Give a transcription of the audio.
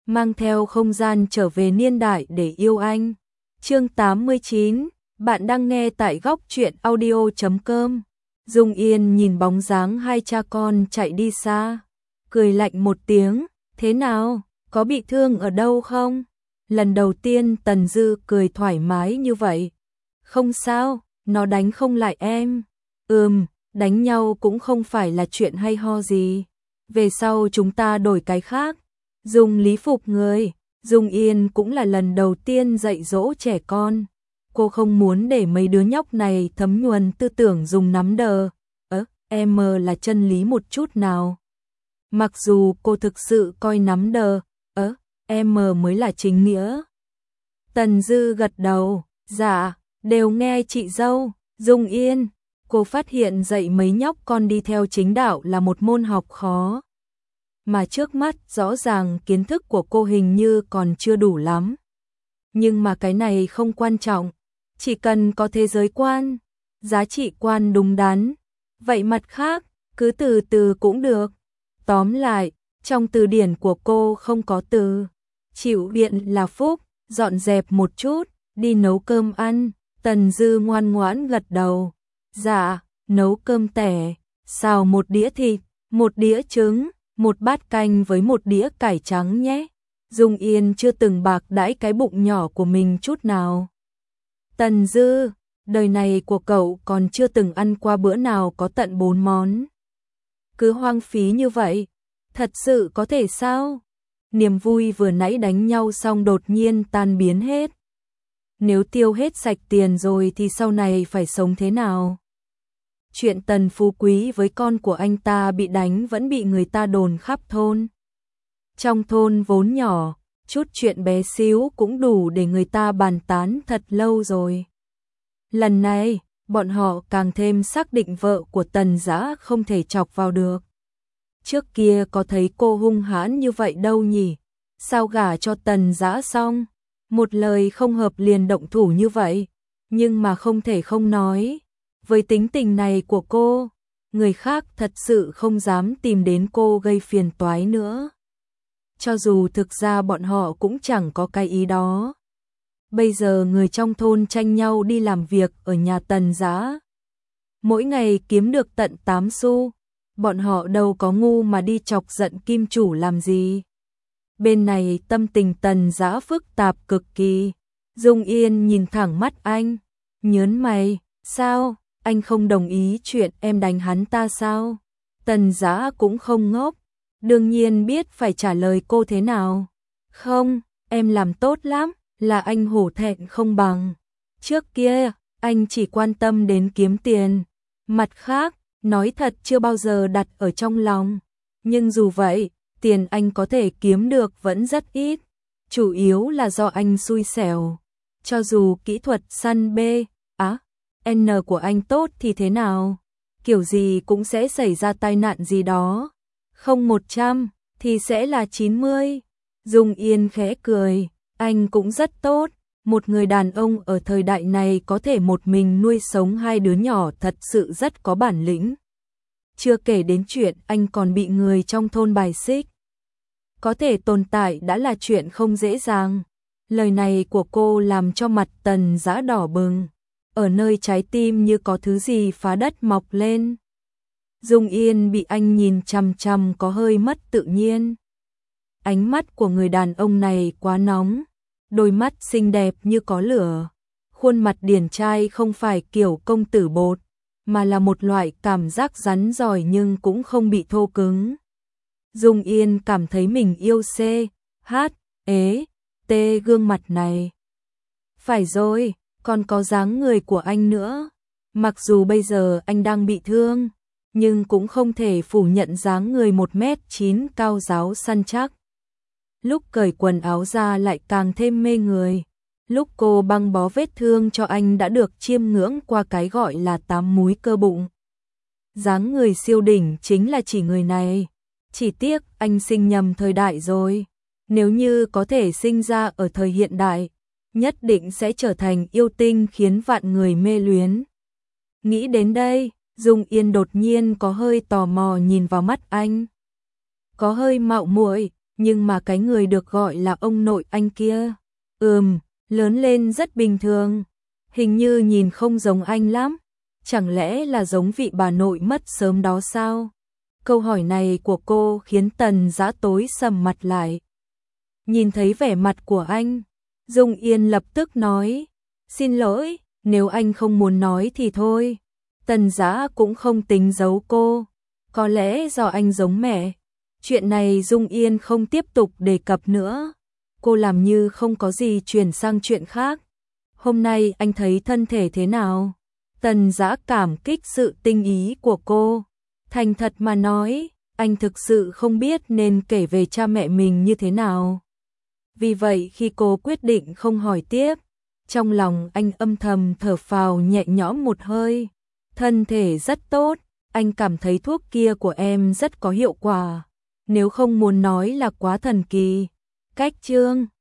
mang theo không gian trở về niên đại để yêu anh. Chương 89, bạn đang nghe tại góc truyện audio.com. Dung Yên nhìn bóng dáng hai cha con chạy đi xa, cười lạnh một tiếng, thế nào, có bị thương ở đâu không? Lần đầu tiên Tần Dư cười thoải mái như vậy. Không sao, nó đánh không lại em. Đánh nhau cũng không phải là chuyện hay ho gì. Về sau chúng ta đổi cái khác. Dùng lý phục người. Dung Yên cũng là lần đầu tiên dạy dỗ trẻ con. Cô không muốn để mấy đứa nhóc này thấm nhuần tư tưởng dùng nắm đờ. Em là chân lý một chút nào. Mặc dù cô thực sự coi nắm đờ, em mới là chính nghĩa. Tần Dư gật đầu, dạ, đều nghe chị dâu. Dung Yên, cô phát hiện dạy mấy nhóc con đi theo chính đạo là một môn học khó. Mà trước mắt rõ ràng kiến thức của cô hình như còn chưa đủ lắm. Nhưng mà cái này không quan trọng, chỉ cần có thế giới quan, giá trị quan đúng đắn. Vậy mặt khác, cứ từ từ cũng được. Tóm lại, trong từ điển của cô không có từ chịu viện là phúc, dọn dẹp một chút, đi nấu cơm ăn. Tần Dư ngoan ngoãn gật đầu. Dạ, nấu cơm tẻ, xào một đĩa thịt, một đĩa trứng, một bát canh với một đĩa cải trắng nhé. Dung Yên chưa từng bạc đãi cái bụng nhỏ của mình chút nào. Tần Dư, đời này của cậu còn chưa từng ăn qua bữa nào có tận 4 món. Cứ hoang phí như vậy, thật sự có thể sao? Niềm vui vừa nãy đánh nhau xong đột nhiên tan biến hết. Nếu tiêu hết sạch tiền rồi thì sau này phải sống thế nào? Chuyện Tần Phú Quý với con của anh ta bị đánh vẫn bị người ta đồn khắp thôn. Trong thôn vốn nhỏ, chút chuyện bé xíu cũng đủ để người ta bàn tán thật lâu rồi. Lần này, bọn họ càng thêm xác định vợ của Tần Dã không thể chọc vào được. Trước kia có thấy cô hung hãn như vậy đâu nhỉ? Sao gả cho Tần Dã xong, một lời không hợp liền động thủ như vậy? Nhưng mà không thể không nói, với tính tình này của cô, người khác thật sự không dám tìm đến cô gây phiền toái nữa. Cho dù thực ra bọn họ cũng chẳng có cái ý đó. Bây giờ người trong thôn tranh nhau đi làm việc ở nhà Tần Dã. Mỗi ngày kiếm được tận 8 xu, bọn họ đâu có ngu mà đi chọc giận kim chủ làm gì. Bên này tâm tình Tần Dã phức tạp cực kỳ. Dung Yên nhìn thẳng mắt anh, nhớn mày, sao, anh không đồng ý chuyện em đánh hắn ta sao? Tần Dã cũng không ngốc, đương nhiên biết phải trả lời cô thế nào. Không, em làm tốt lắm, là anh hổ thẹn không bằng. Trước kia, anh chỉ quan tâm đến kiếm tiền. Mặt khác, nói thật chưa bao giờ đặt ở trong lòng. Nhưng dù vậy, tiền anh có thể kiếm được vẫn rất ít. Chủ yếu là do anh xui xẻo. Cho dù kỹ thuật săn B, N của anh tốt thì thế nào? Kiểu gì cũng sẽ xảy ra tai nạn gì đó. Không 100 thì sẽ là 90. Dung Yên khẽ cười, anh cũng rất tốt. Một người đàn ông ở thời đại này có thể một mình nuôi sống hai đứa nhỏ thật sự rất có bản lĩnh. Chưa kể đến chuyện anh còn bị người trong thôn bài xích. Có thể tồn tại đã là chuyện không dễ dàng. Lời này của cô làm cho mặt Tần Dã đỏ bừng. Ở nơi trái tim như có thứ gì phá đất mọc lên. Dung Yên bị anh nhìn chằm chằm có hơi mất tự nhiên. Ánh mắt của người đàn ông này quá nóng. Đôi mắt xinh đẹp như có lửa. Khuôn mặt điển trai không phải kiểu công tử bột, mà là một loại cảm giác rắn giỏi nhưng cũng không bị thô cứng. Dung Yên cảm thấy mình yêu T gương mặt này. Phải rồi, còn có dáng người của anh nữa. Mặc dù bây giờ anh đang bị thương, nhưng cũng không thể phủ nhận dáng người 1m9 cao ráo săn chắc. Lúc cởi quần áo ra lại càng thêm mê người. Lúc cô băng bó vết thương cho anh đã được chiêm ngưỡng qua cái gọi là 8 múi cơ bụng. Dáng người siêu đỉnh chính là chỉ người này. Chỉ tiếc anh sinh nhầm thời đại rồi. Nếu như có thể sinh ra ở thời hiện đại, nhất định sẽ trở thành yêu tinh khiến vạn người mê luyến. Nghĩ đến đây, Dung Yên đột nhiên có hơi tò mò nhìn vào mắt anh. Có hơi mạo muội, nhưng mà cái người được gọi là ông nội anh kia, lớn lên rất bình thường, hình như nhìn không giống anh lắm, chẳng lẽ là giống vị bà nội mất sớm đó sao? Câu hỏi này của cô khiến Tần Dã tối sầm mặt lại. Nhìn thấy vẻ mặt của anh, Dung Yên lập tức nói, xin lỗi, nếu anh không muốn nói thì thôi. Tần Dã cũng không tính giấu cô, có lẽ do anh giống mẹ. Chuyện này Dung Yên không tiếp tục đề cập nữa. Cô làm như không có gì, chuyển sang chuyện khác. Hôm nay anh thấy thân thể thế nào? Tần Dã cảm kích sự tinh ý của cô. Thành thật mà nói, anh thực sự không biết nên kể về cha mẹ mình như thế nào. Vì vậy khi cô quyết định không hỏi tiếp, trong lòng anh âm thầm thở phào nhẹ nhõm một hơi. Thân thể rất tốt, anh cảm thấy thuốc kia của em rất có hiệu quả. Nếu không muốn nói là quá thần kỳ. Cách chương